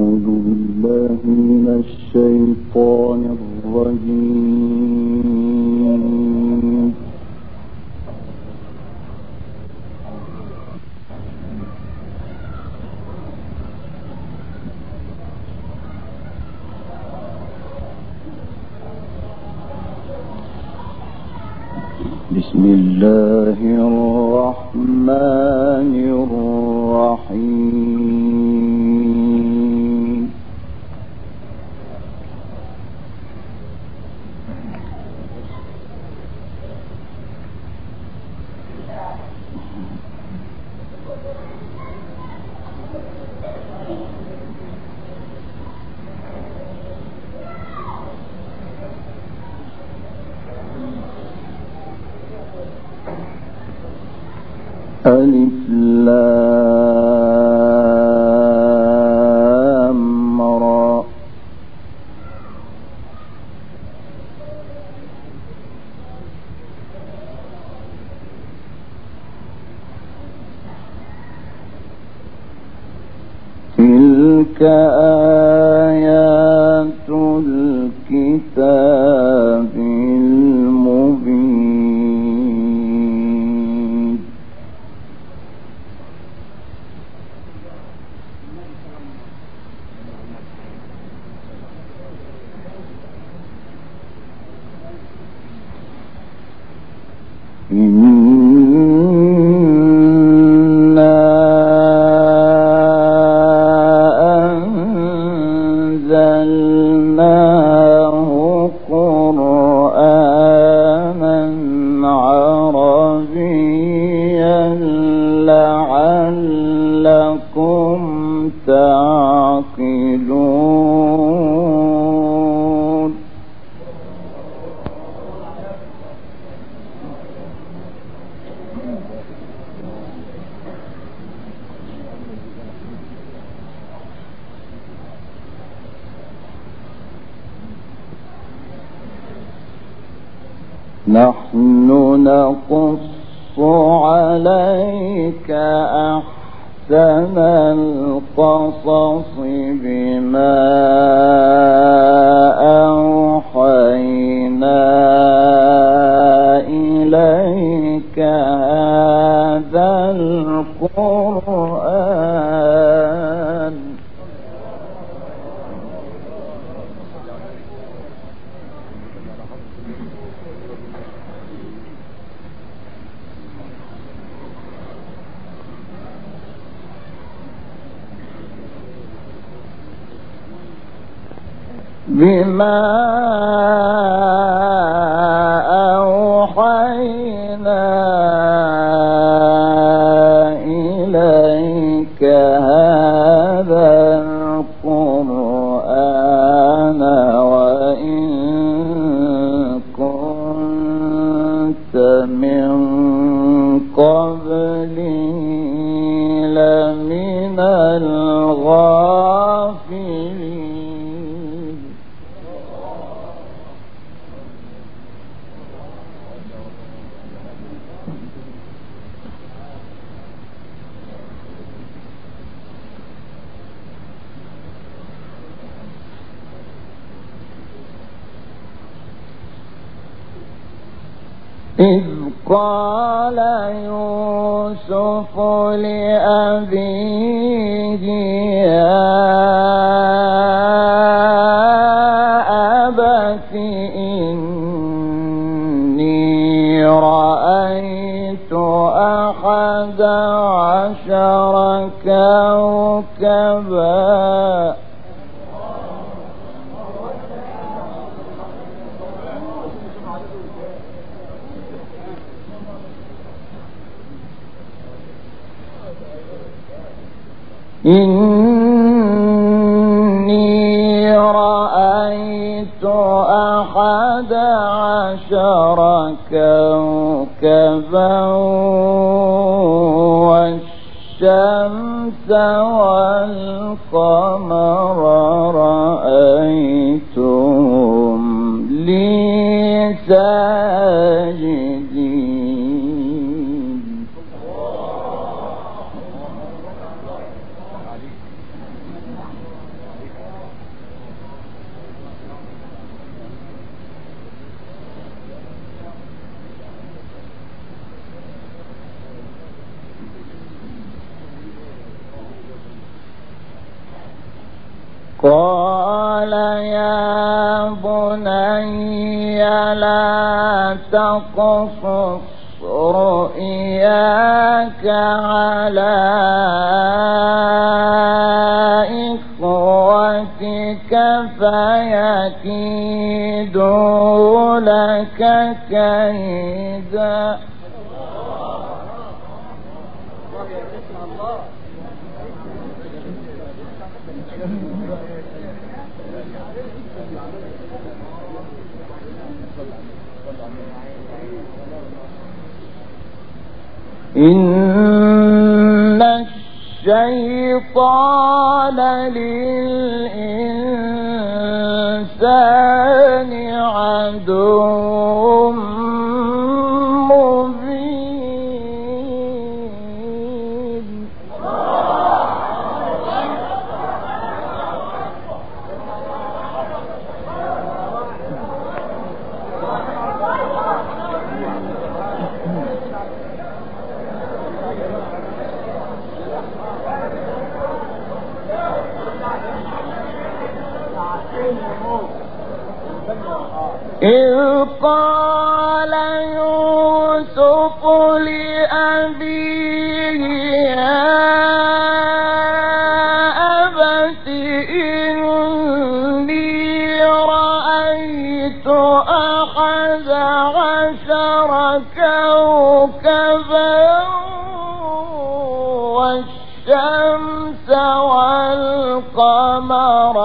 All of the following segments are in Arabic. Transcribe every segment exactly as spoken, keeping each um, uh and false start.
أعوذ بالله من الشيطان الرجيم. بسم الله الرحمن الرحيم. ألف لام را. تلك آيات الكتاب المبين. إنا أنزلناه قرآنا عربيا لعلكم تعقلون. نحن نقص عليك أحسن القصص بما أوحينا إليك هذا القرآن. بما أوحينا إليك هذا القرآن وإن كنت من قبله لمن الغافلين. إذ قال يوسف لأبيه يا أبت إني رأيت أحد عشر كوكبا إني رأيت أحد عشر كوكبا والشمس والقمر رأيتهم لي ساجدين. قال يا بني لا تقصص رؤياك على إخوتك فيكيدوا لك كيدا. إن الشيطان للإنسان عدو مبين. إذ قال يوسف لأبيه يا أبت إني رأيت أحد عشر كوكبا والشمس والقمر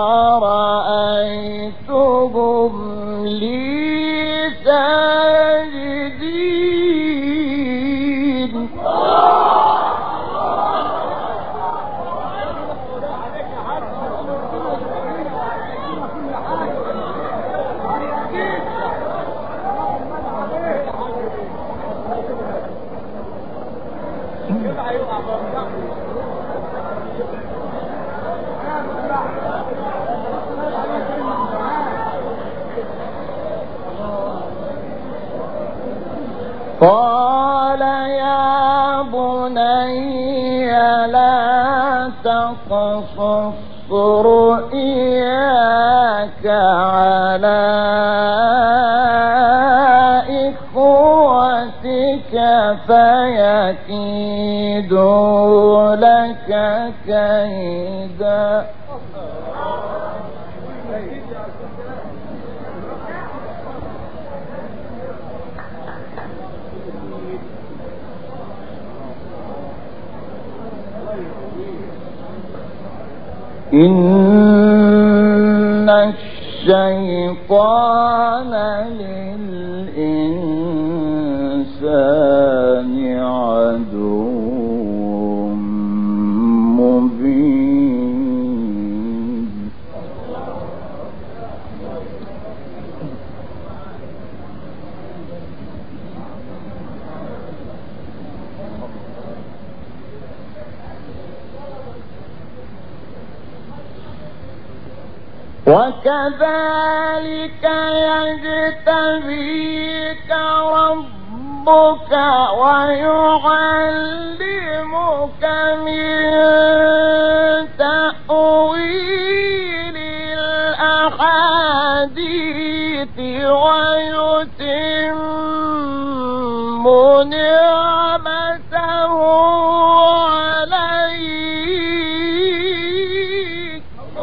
رأيتهم لي ساجدين. قال يا بني لا تقصص رؤياك على إخوتك فيكيدوا لك كيدا. إن الشيطان للإنسان عدو مبين. وكذلك يجتبيك ربك ويعلمك من تأويل الأحاديث ويتم نعمته عليك.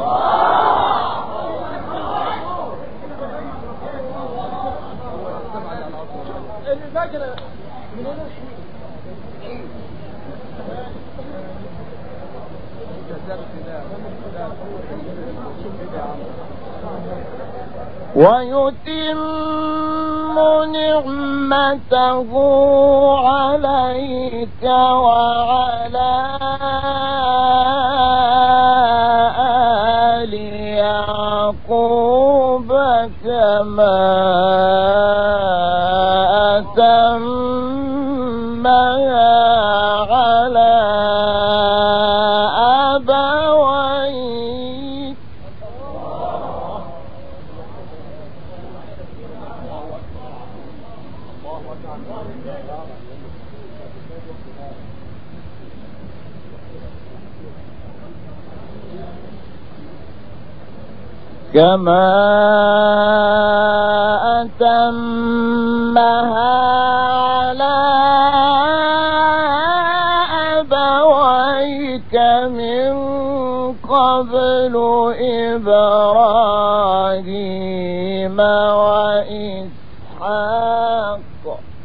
ويتم نعمته عليك وعلى آل يعقوب كما أتمها على أبويك. كما أتمها على أبويك من قبل إبراهيم وإسحاق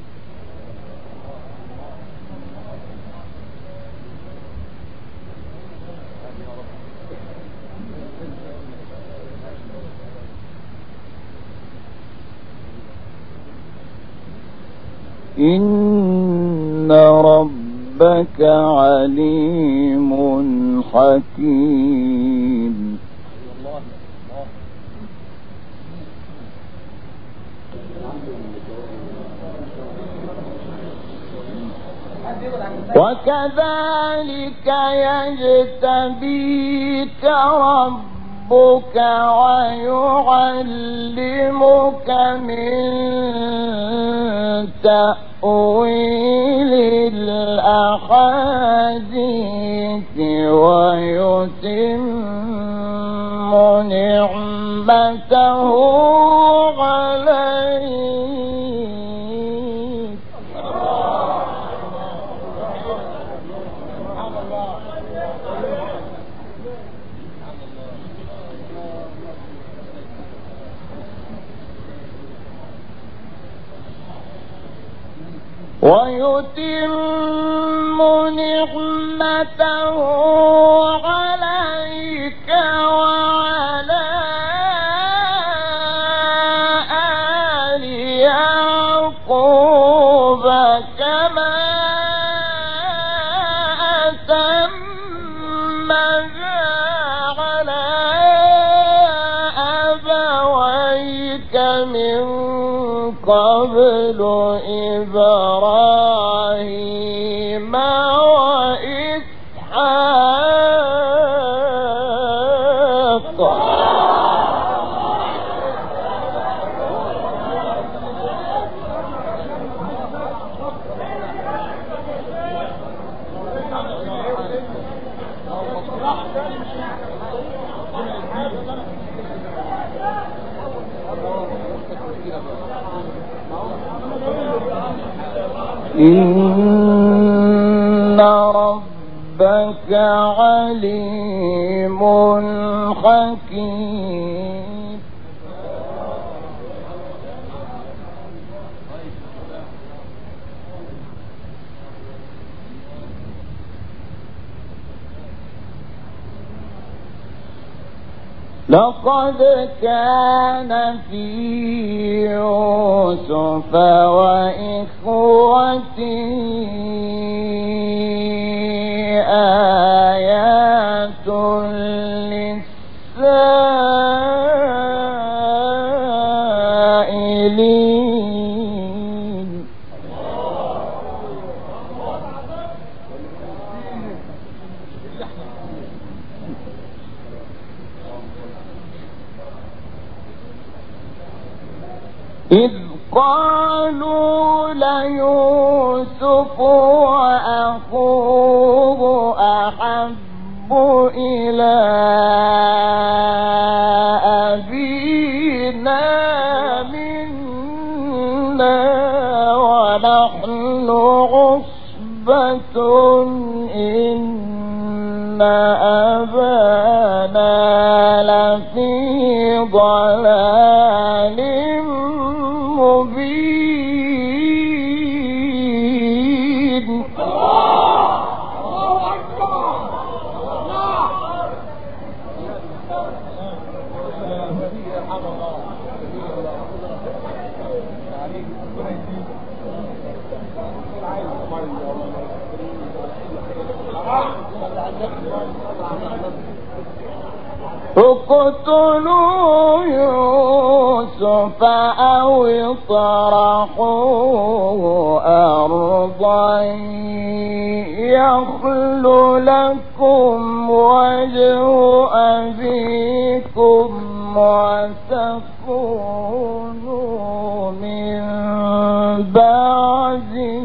إن ربك عليم حكيم. وكذلك يجتبيك ربك ويعلمك من تأويل الأحاديث ويتم نعمته عليك ويتم نعمته عليك وعلى آل يعقوب كما أتمها على أبويك من قبل إبراهيم وإسحاق إن ربك عليم حكيم. لقد كان في يوسف وإخوته آيات للسائلين. إذ قالوا ليوسف وأخوه أحب إلى أبينا منا ونحن عصبة إن أبانا لفي ضلال مبين. اقتلوا يوسف أو اطرحوه أرضا يخل لكم وجه أبيكم وتكونوا من بعده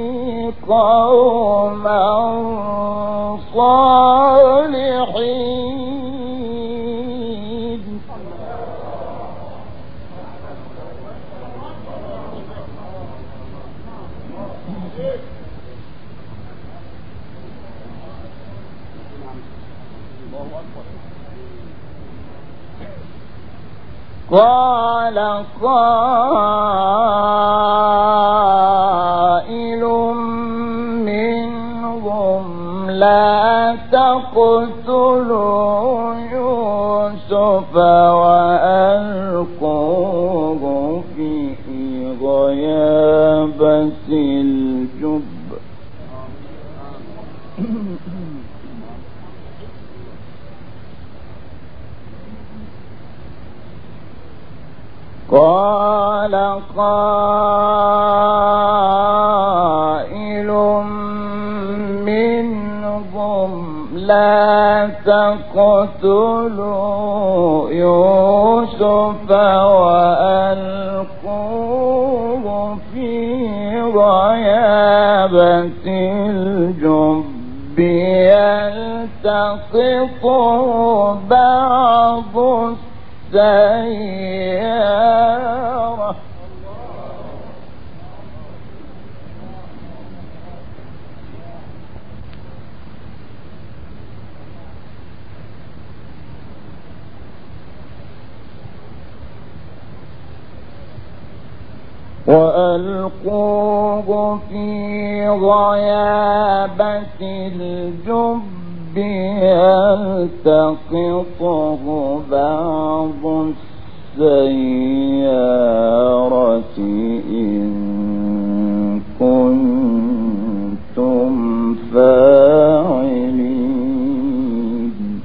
قوما صالحين. قال قائل منهم لا تقتلوا يوسف وألقوه في غيابة الجب قال قائل منهم لا تقتلوا يوسف وألقوه في غيابة الجب يلتقطه بعض السيارة وألقوه في غيابة الجب يلتقطه بعض السيارة إن كنتم فاعلين.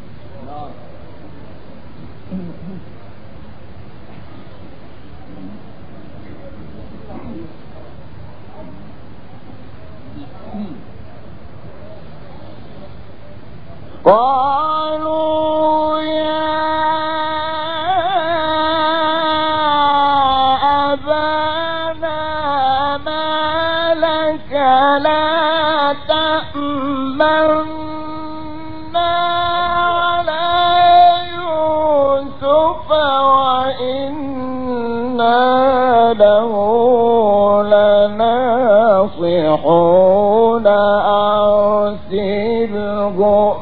قالوا يا أبانا ما لك لا تأمنا على يوسف وإنا له لناصحون أرسله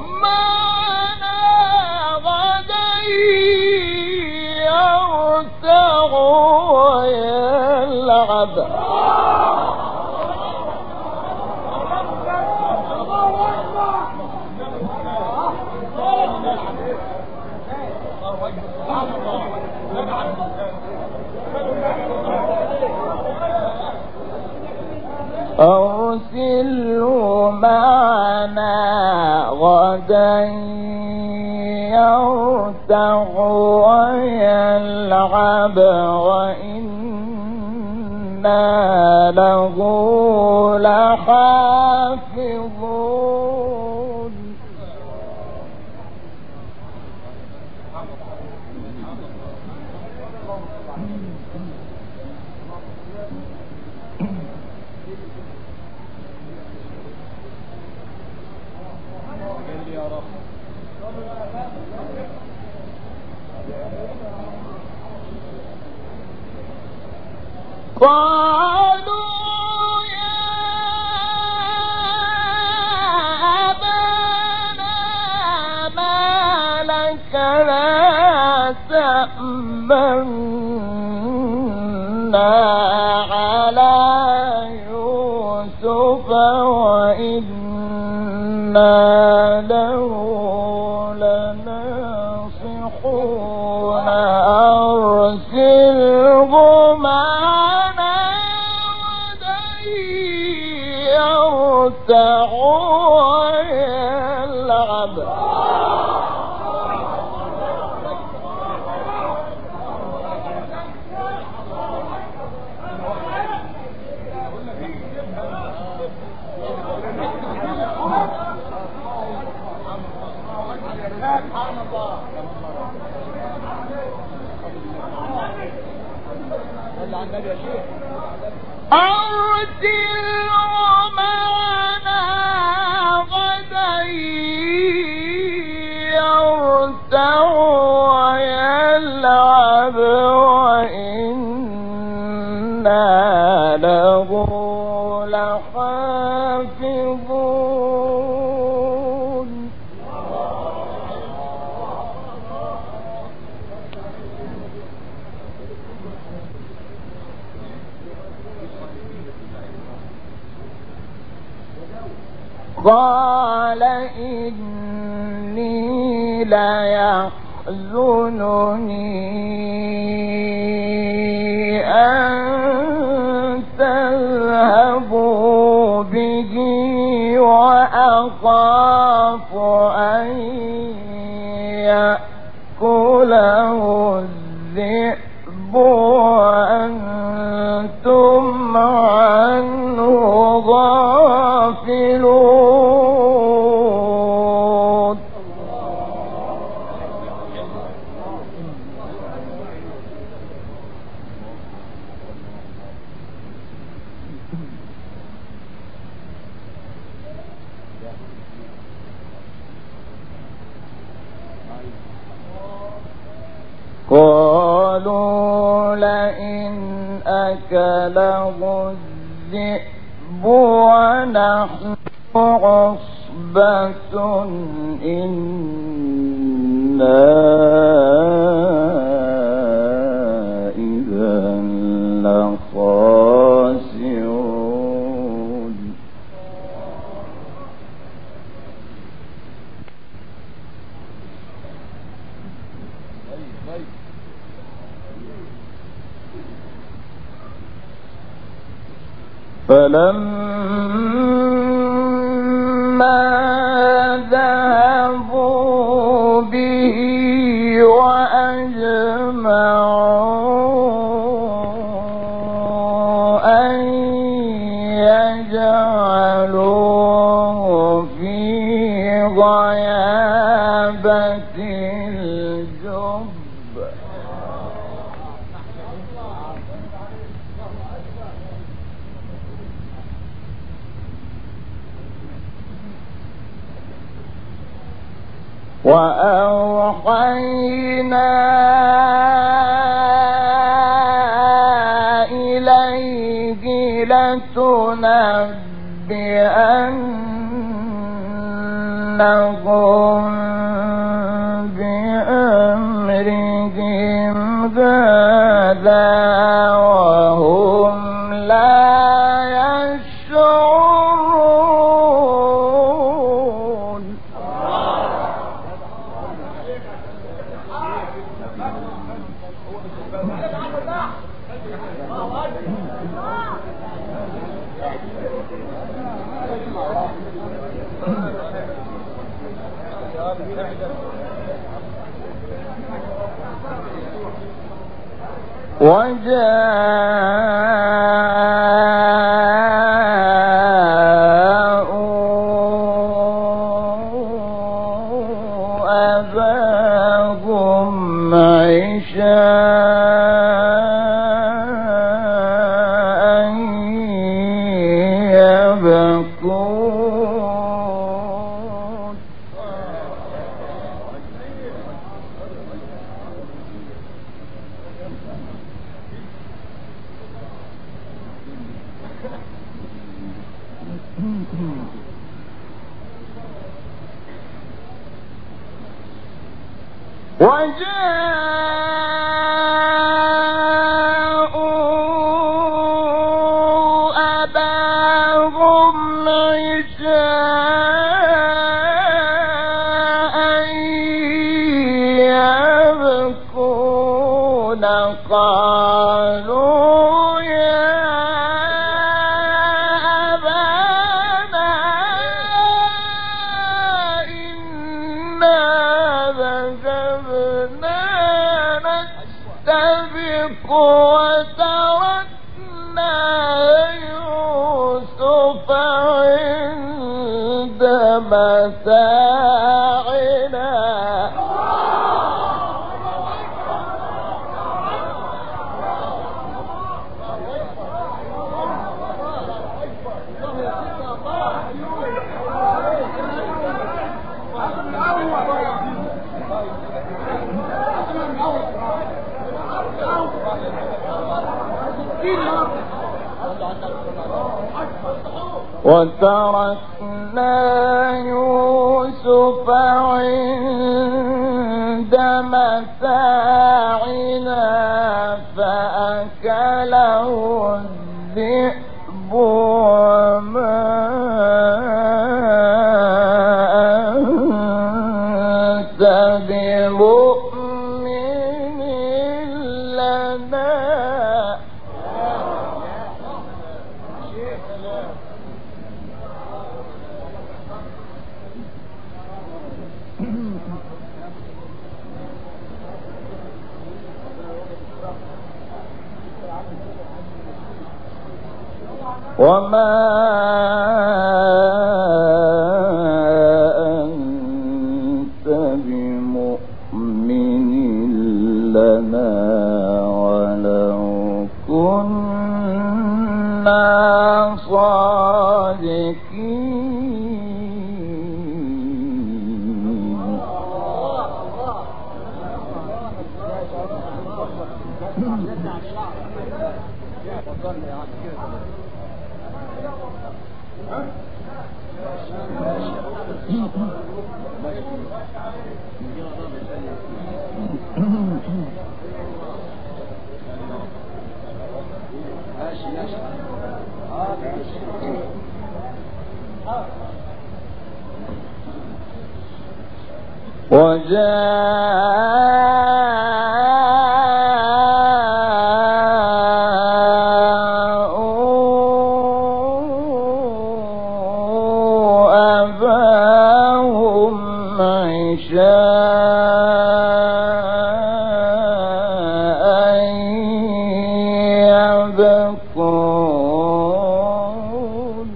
أرسله معنا غدا يرتع ويلعب وإنا له لحافظون. قالوا يا أبانا ما لك لا تأمنا على يوسف وإنا له لناصحون أرسله معنا يرتع ويلعب أرسله معنا غدا يرتع ويلعب وإنا له لحافظون. قال إني ليحزنني أن تذهبوا به وأخاف أن يأكله الذئب وأنتم عنه غافلون. قالوا لئن أكله الذئب ونحن عصبة إنا إذا لخاسرون. فلما ذهبوا به وأجمعوا أن يجعلوه في غيابة الجب وأوحينا إليه لتنبئنهم بأمرهم هذا وهم لا يشعرون. وجاءوا أباهم عشاء يبكون. وجاءوا أباهم عشاء يبكون قالوا يا أبانا إنا ذهبنا نستبق وتركنا يوسف عند متاعنا وتركنا يوسف عند متاعنا فأكله الذئب وما بمؤمن لنا وما أنت بمؤمن لنا ولو كنا صادقين. وجاءوا أباهم عشاء يبكون.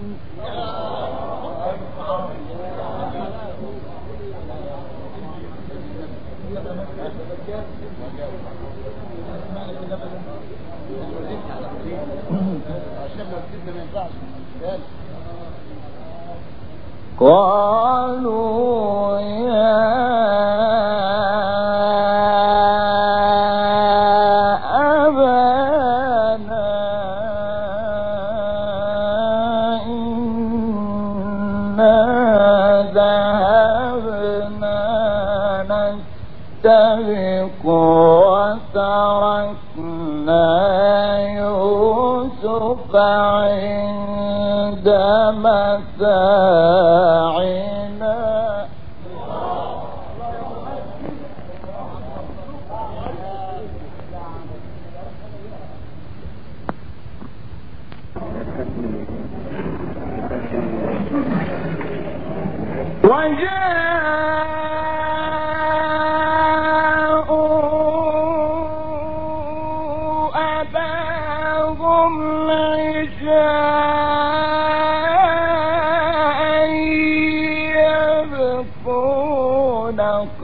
قالوا يا أبانا إنا ذهبنا نستبق وتركنا يوسف عند متاعنا. وجاءوا أباهم عشاء يبكون.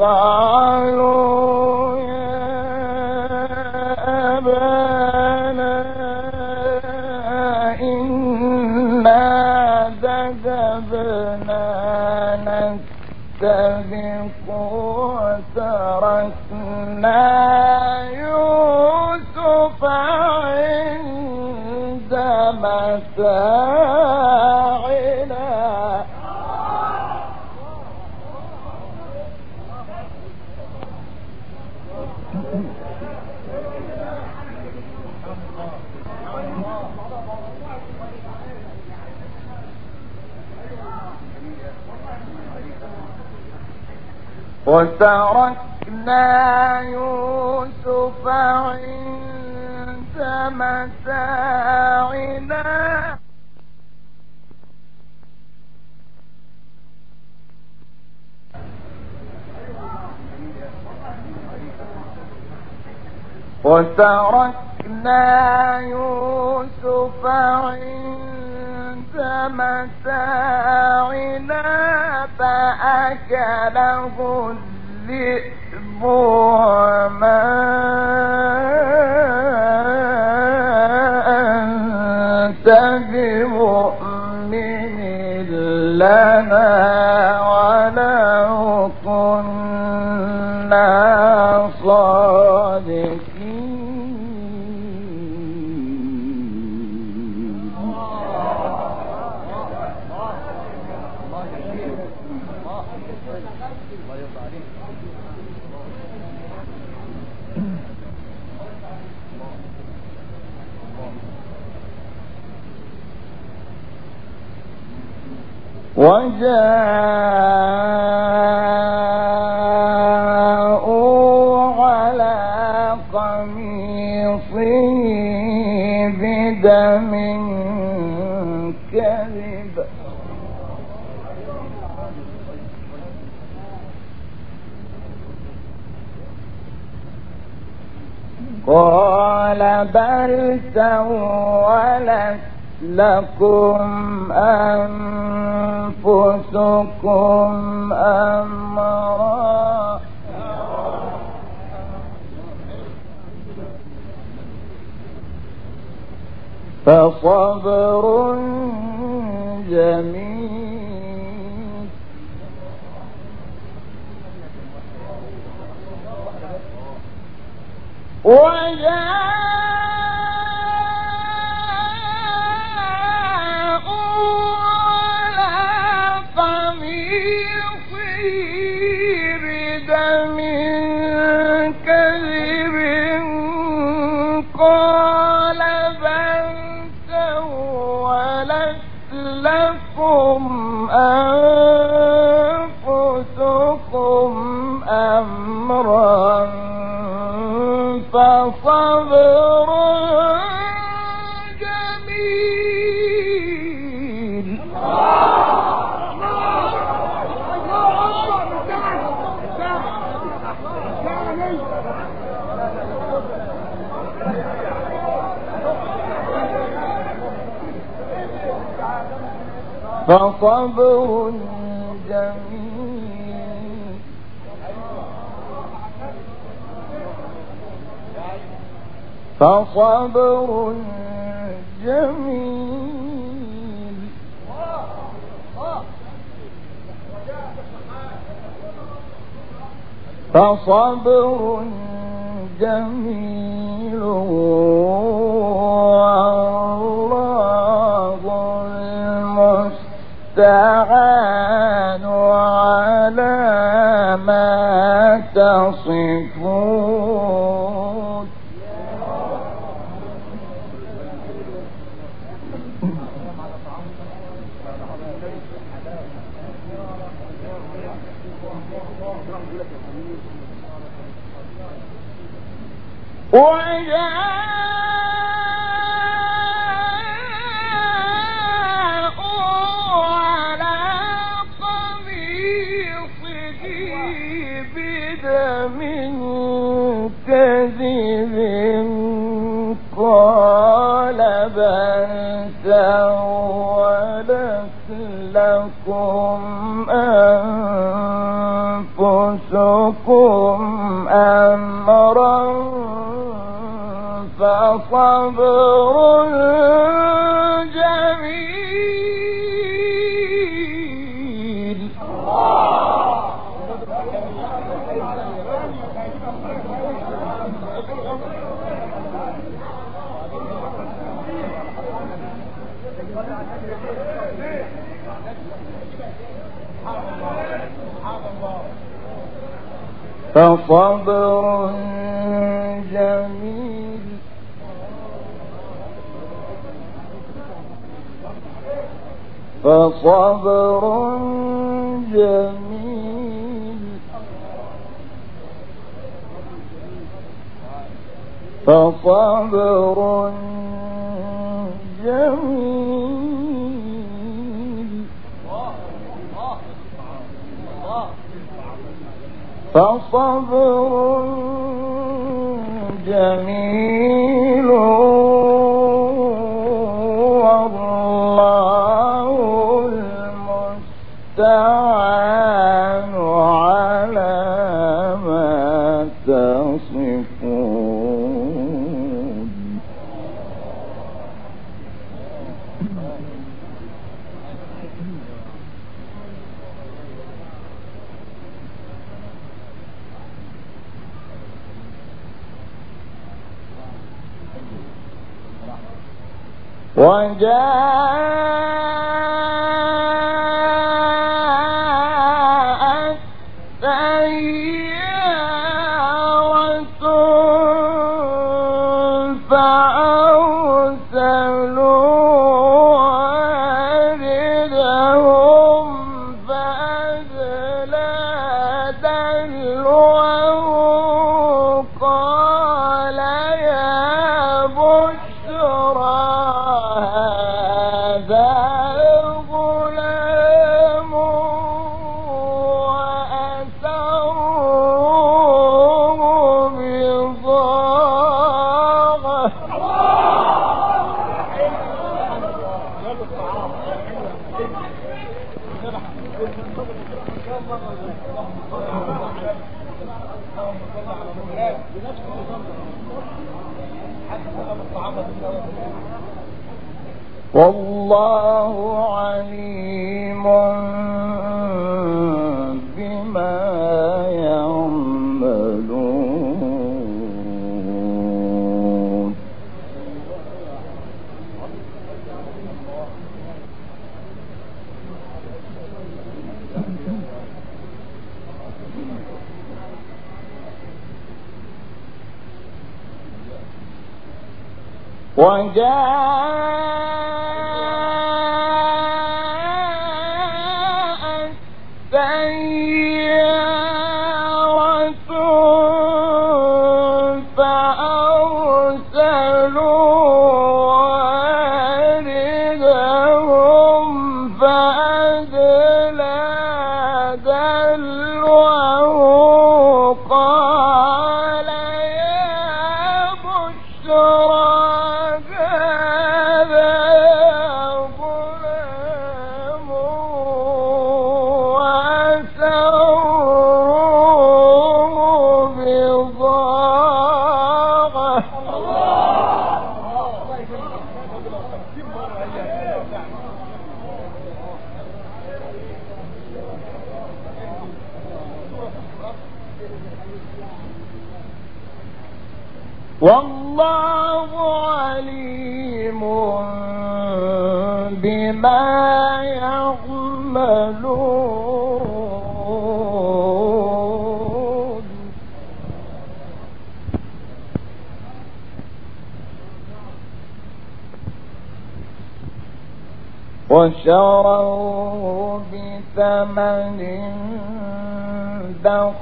قالوا يا أبانا إنا ذهبنا نستبق وتركنا يوسف عند متاعنا. وتركنا يوسف عند متاعنا. وتركنا يوسف عند متاعنا فأكله الذئب وما أنت بمؤمن لنا ولو كنا صادقين. وجاء بدم كذب قال بل سولت لكم أنفسكم أمرا فصبر جميل وجاءوا على قميصه بدم كذب قال بل سولت لكم أنفسكم أمرا فصبر جميل فصبر جميل فصبر جميل فصبر جميل والله المستعان على ما تصفون وجاءوا على قميصه بدم كذب قال بل سولت لكم أنفسكم أمرا فصبر جميل فصبر جميل فصبر جميل فصبر جميل فصبر جميل والله المستعان على ما تصفون وجاءت سيارة فأرسلوا واردهم فأدلى دلوه قال يا بشرى والله عليم بما يعملون. وجاءت سيارة فأرسلوا واردهم فأدلى دلوه قال يا بشرى والله عليم بما يعملون. وشروه بثمن بخس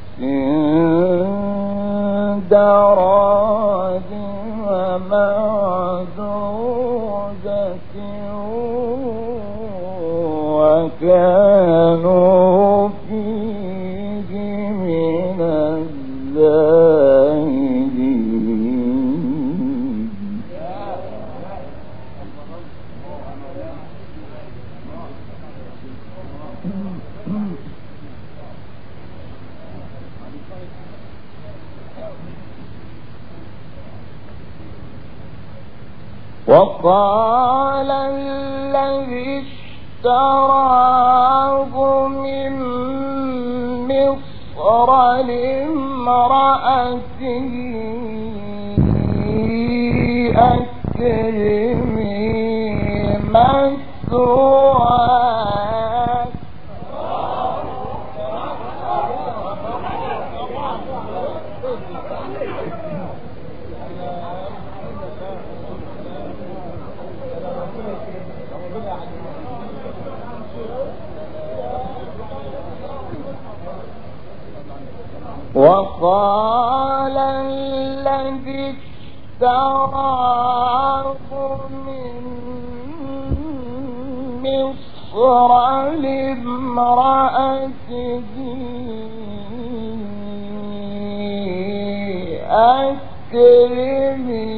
دراهم معدودة وكانوا فيه من الزاهدين. وقال الذي اشتراه من مصر لامرأته أكرمي مثواه وقال الذي اشتراه من مصر لامرأته أكرمي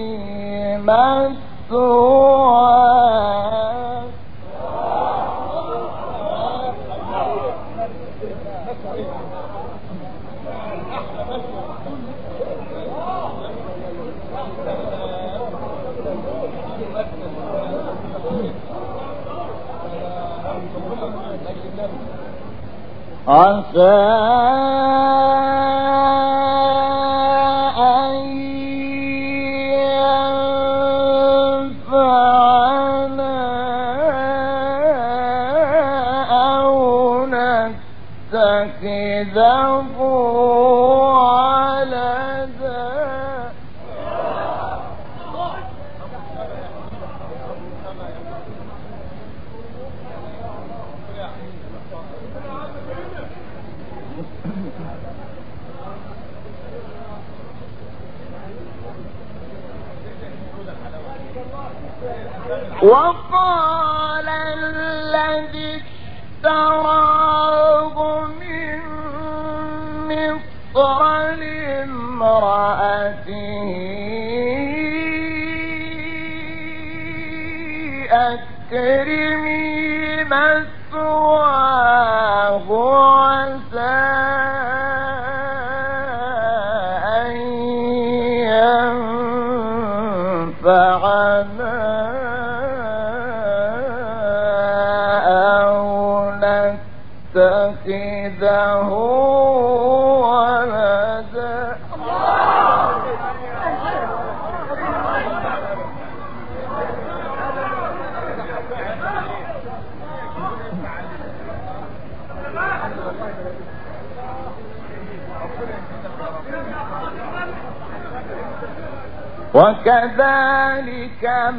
مثواه عسى أن ينفعنا أو نتخذه ولدا. وقال الذي اشتراه من مصر لامرأته أكرمي مثواه عسى أن ينفعنا أو نتخذه ولدا. وكذلك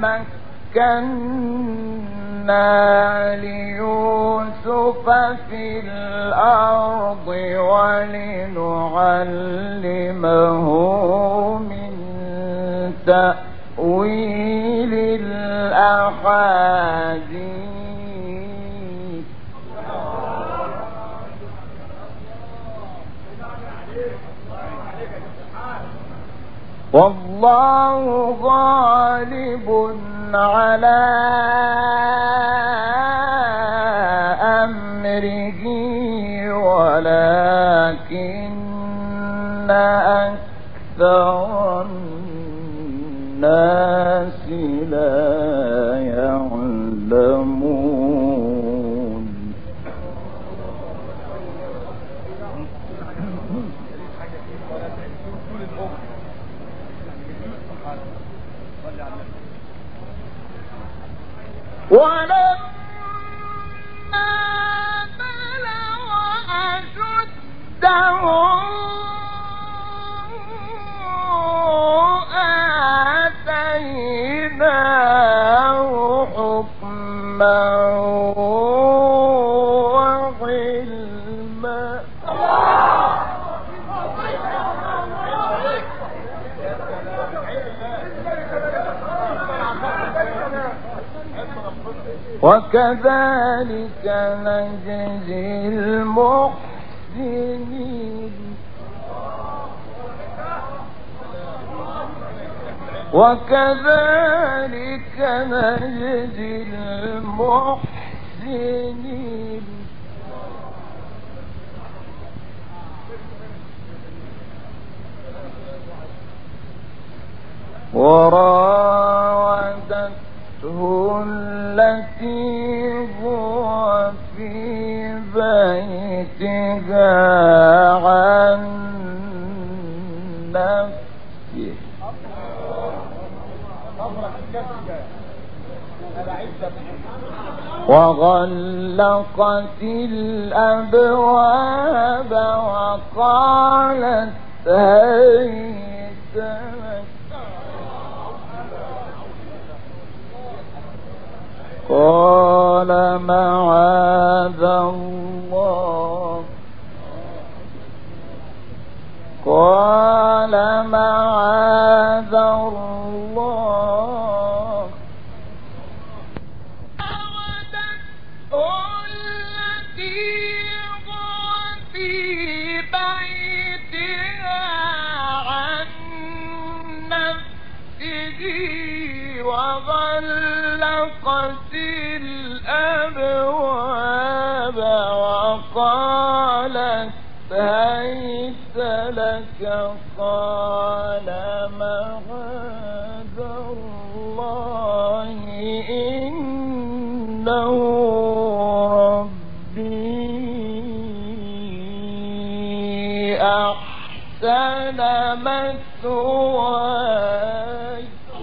مكنا ليوسف في الأرض ولنعلمه من تأويل الأحاديث. والله غالب على أمره ولكن أكثر الناس لا يعلمون. ولما بلغ أشده آتيناه حكما وعلما. وكذلك نجزي المحسنين. وكذلك نجزي المحسنين. وراودته التي هو في بيتها عن نفسه وغلقت الأبواب وقالت هيت لك. قال معاذ الله قال معاذ الله التي هو في بيتها عن نفسه وغلقت الأبواب وقالت هيت لك. قال معاذ الله إنه ربي أحسن مثواي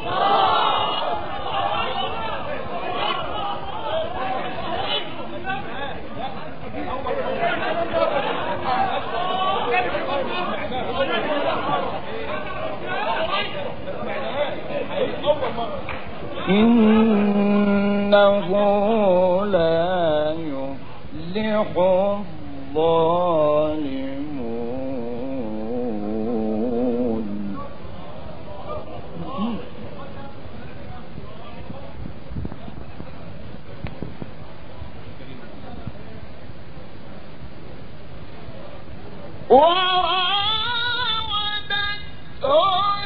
إنه لا يفلح الظالمون. وراودته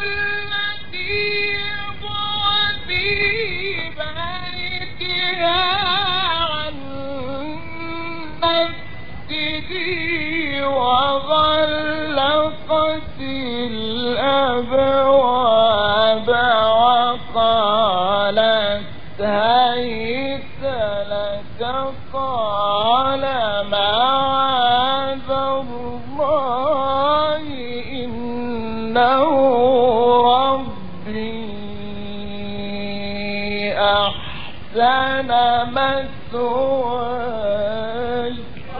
التي هو في بيتها عن نفسه وغلقت الأبواب وقالت ربي أحسن مثواي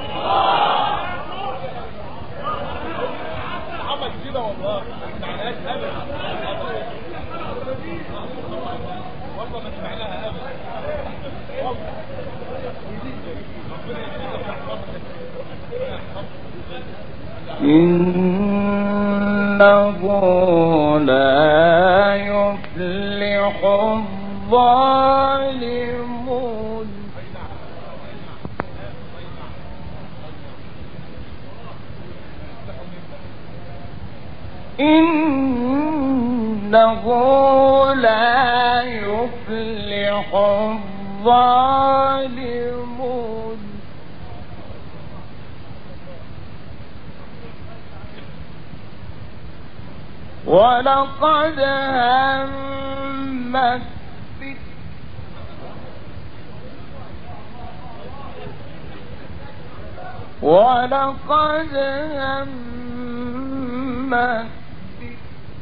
عمل كده والله ما سمعناش ابدا والله ما سمعناها ابدا إنه لا يفلح الظالمون إنه لا يفلح الظالمون ولقد همت بك ولقد همت بك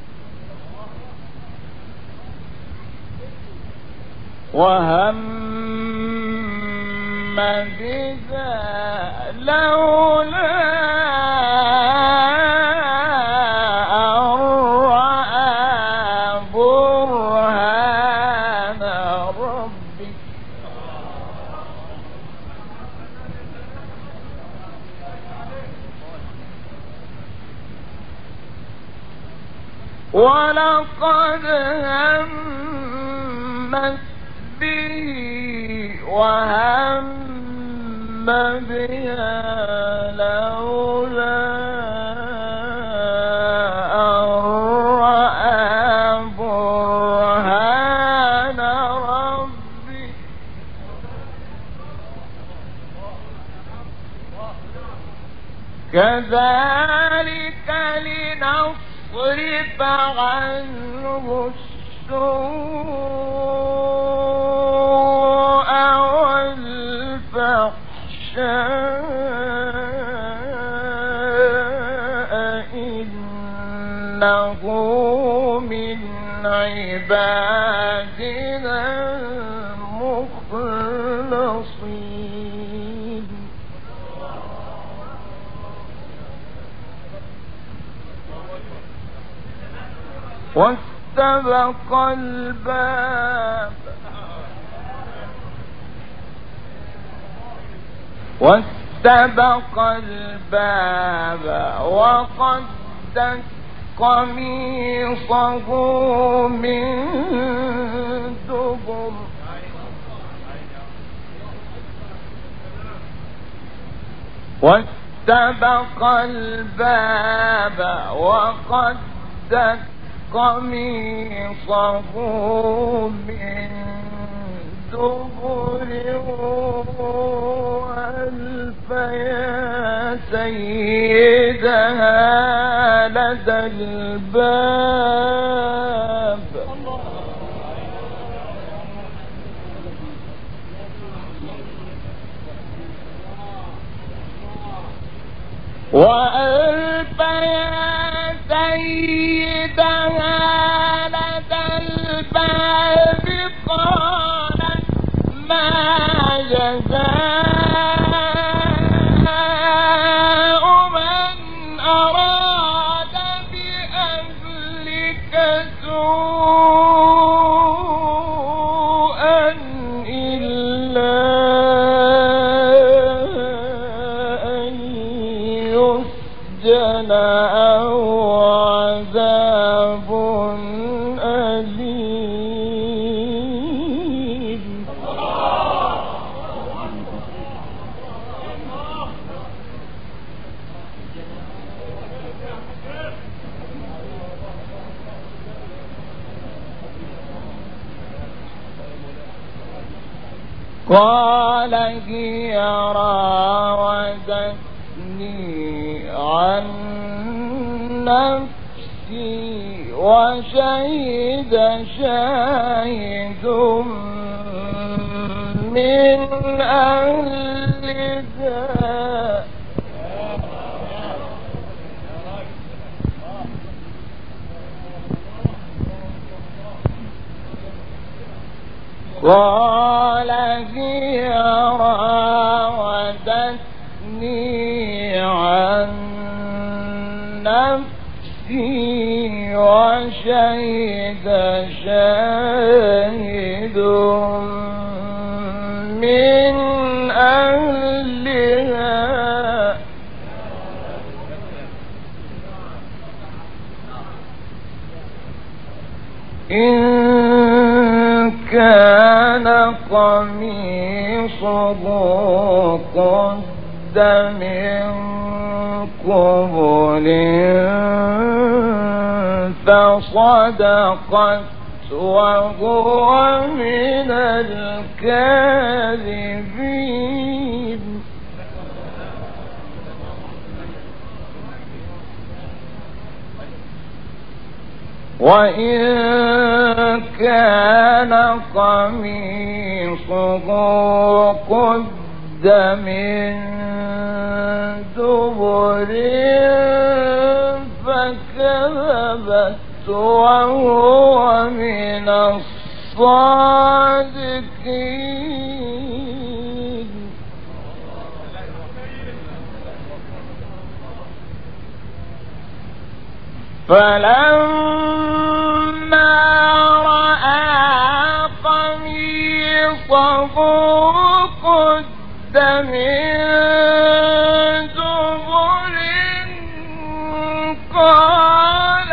وهم بها لولا ولقد همت به وهم بها لولا أن رأى برهان ربه كذلك لنصرف عنه السوء والفحشاء إنه من عبادنا المخلصين واستبق الباب واستبق الباب وقدت قميصه من دبر واستبق الباب وقدت قميصه من دبر وألف يا سيدها لدى الباب وألف يا سيدها لدى الباب قالت ما جزاء من أراد بأهلك سوءا إلا أن يسجن أو عذاب أليم قال هي راودتني عن نفسي وشهد شاهد من أهلها قال هي راودتني عن نفسي وشهد شاهد من أهلها إن كان قميصه قد من قبل فصدقت وهو من الكاذبين وإن كان قميصه قد من دبر فكذبت وهو من الصادقين فلما رأى قميصه قد من دبر قال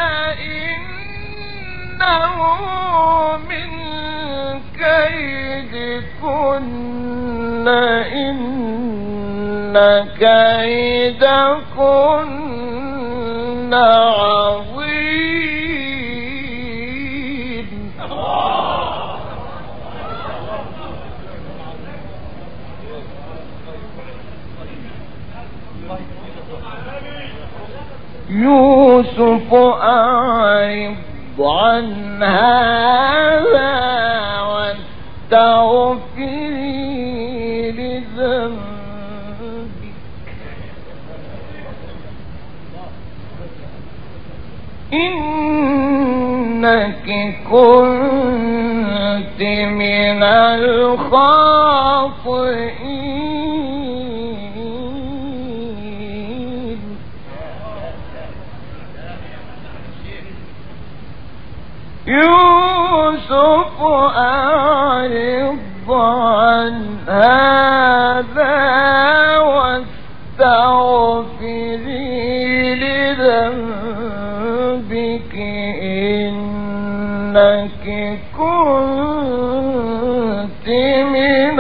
إنه من كيدكن إن كيدكن عظيم يوسف أعرض عن هذا واستغفري لذنبك إنك كنت من الخاطئين يوسف أعرض عن هذا واستغفري لذنبك إنك كنت من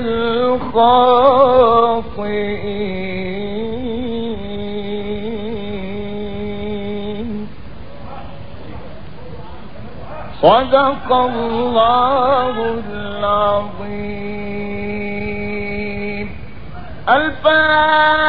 الخاطئين صدق الله العظيم. الفاتحة.